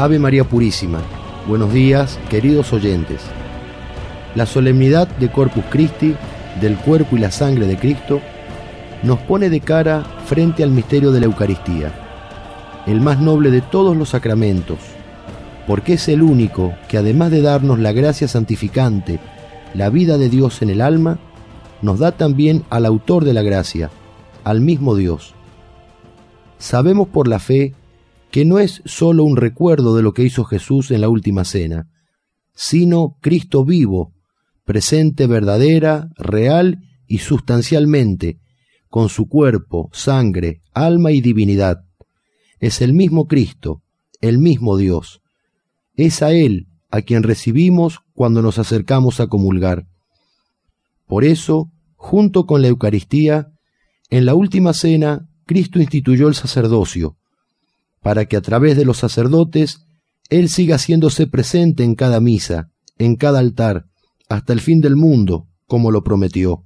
Ave María Purísima. Buenos días, queridos oyentes. La solemnidad de Corpus Christi, del cuerpo y la sangre de Cristo, nos pone de cara frente al misterio de la Eucaristía, el más noble de todos los sacramentos, porque es el único que, además de darnos la gracia santificante, la vida de Dios en el alma, nos da también al autor de la gracia, al mismo Dios. Sabemos por la fe que no es sólo un recuerdo de lo que hizo Jesús en la última cena, sino Cristo vivo, presente verdadera, real y sustancialmente, con su cuerpo, sangre, alma y divinidad. Es el mismo Cristo, el mismo Dios. Es a Él a quien recibimos cuando nos acercamos a comulgar. Por eso, junto con la Eucaristía, en la última cena, Cristo instituyó el sacerdocio, para que a través de los sacerdotes Él siga haciéndose presente en cada misa, en cada altar, hasta el fin del mundo, como lo prometió.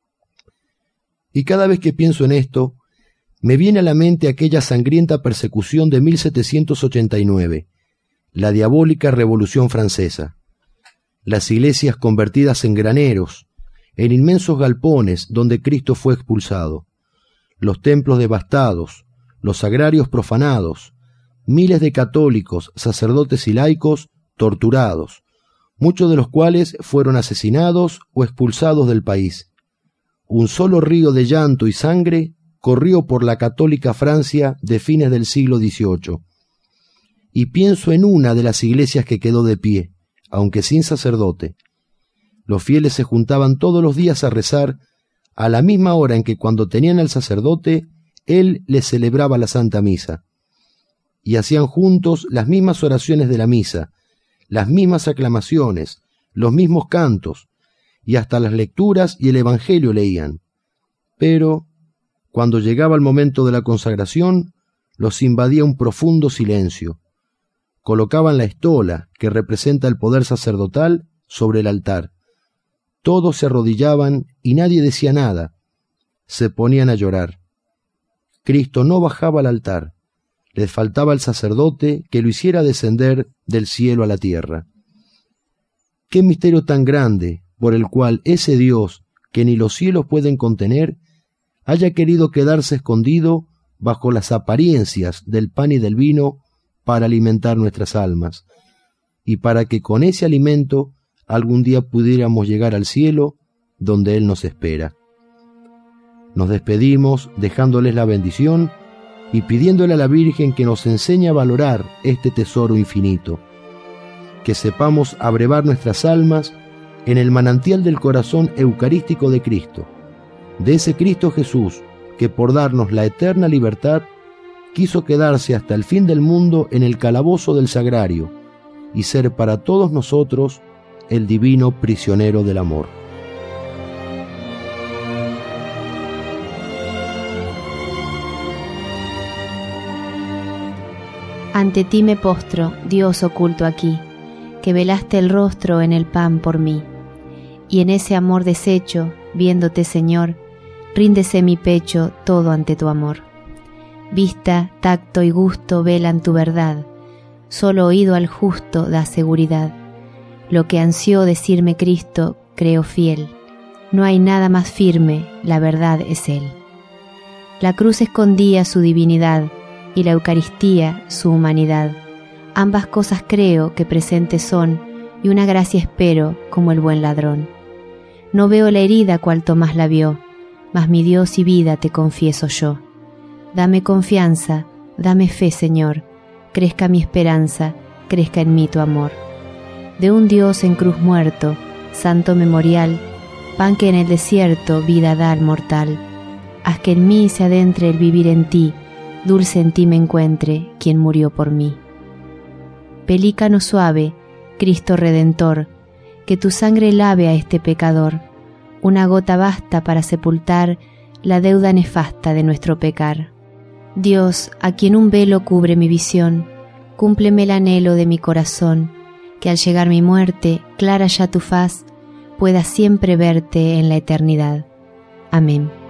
Y cada vez que pienso en esto, me viene a la mente aquella sangrienta persecución de 1789, la diabólica Revolución Francesa. Las iglesias convertidas en graneros, en inmensos galpones donde Cristo fue expulsado, los templos devastados, los sagrarios profanados, miles de católicos, sacerdotes y laicos torturados, muchos de los cuales fueron asesinados o expulsados del país. Un solo río de llanto y sangre corrió por la católica Francia de fines del siglo XVIII. Y pienso en una de las iglesias que quedó de pie, aunque sin sacerdote. Los fieles se juntaban todos los días a rezar a la misma hora en que cuando tenían al sacerdote, él les celebraba la Santa Misa. Y hacían juntos las mismas oraciones de la misa, las mismas aclamaciones, los mismos cantos, y hasta las lecturas y el Evangelio leían. Pero, cuando llegaba el momento de la consagración, los invadía un profundo silencio. Colocaban la estola, que representa el poder sacerdotal, sobre el altar. Todos se arrodillaban y nadie decía nada. Se ponían a llorar. Cristo no bajaba al altar. Les faltaba el sacerdote que lo hiciera descender del cielo a la tierra. Qué misterio tan grande por el cual ese Dios, que ni los cielos pueden contener, haya querido quedarse escondido bajo las apariencias del pan y del vino para alimentar nuestras almas, y para que con ese alimento algún día pudiéramos llegar al cielo donde Él nos espera. Nos despedimos dejándoles la bendición y pidiéndole a la Virgen que nos enseñe a valorar este tesoro infinito, que sepamos abrevar nuestras almas en el manantial del corazón eucarístico de Cristo, de ese Cristo Jesús que por darnos la eterna libertad quiso quedarse hasta el fin del mundo en el calabozo del sagrario y ser para todos nosotros el divino prisionero del amor. Ante ti me postro, Dios oculto aquí, que velaste el rostro en el pan por mí. Y en ese amor deshecho, viéndote, Señor, ríndese mi pecho todo ante tu amor. Vista, tacto y gusto velan tu verdad, solo oído al justo da seguridad. Lo que ansió decirme Cristo, creo fiel. No hay nada más firme, la verdad es Él. La cruz escondía su divinidad, y la Eucaristía su humanidad. Ambas cosas creo que presentes son, y una gracia espero como el buen ladrón. No veo la herida cual Tomás la vio, mas mi Dios y vida te confieso yo. Dame confianza, dame fe, Señor, crezca mi esperanza, crezca en mí tu amor. De un Dios en cruz muerto, santo memorial, pan que en el desierto vida da al mortal. Haz que en mí se adentre el vivir en ti, dulce en ti me encuentre quien murió por mí. Pelícano suave, Cristo Redentor, que tu sangre lave a este pecador. Una gota basta para sepultar la deuda nefasta de nuestro pecar. Dios, a quien un velo cubre mi visión, cúmpleme el anhelo de mi corazón, que al llegar mi muerte, clara ya tu faz, pueda siempre verte en la eternidad. Amén.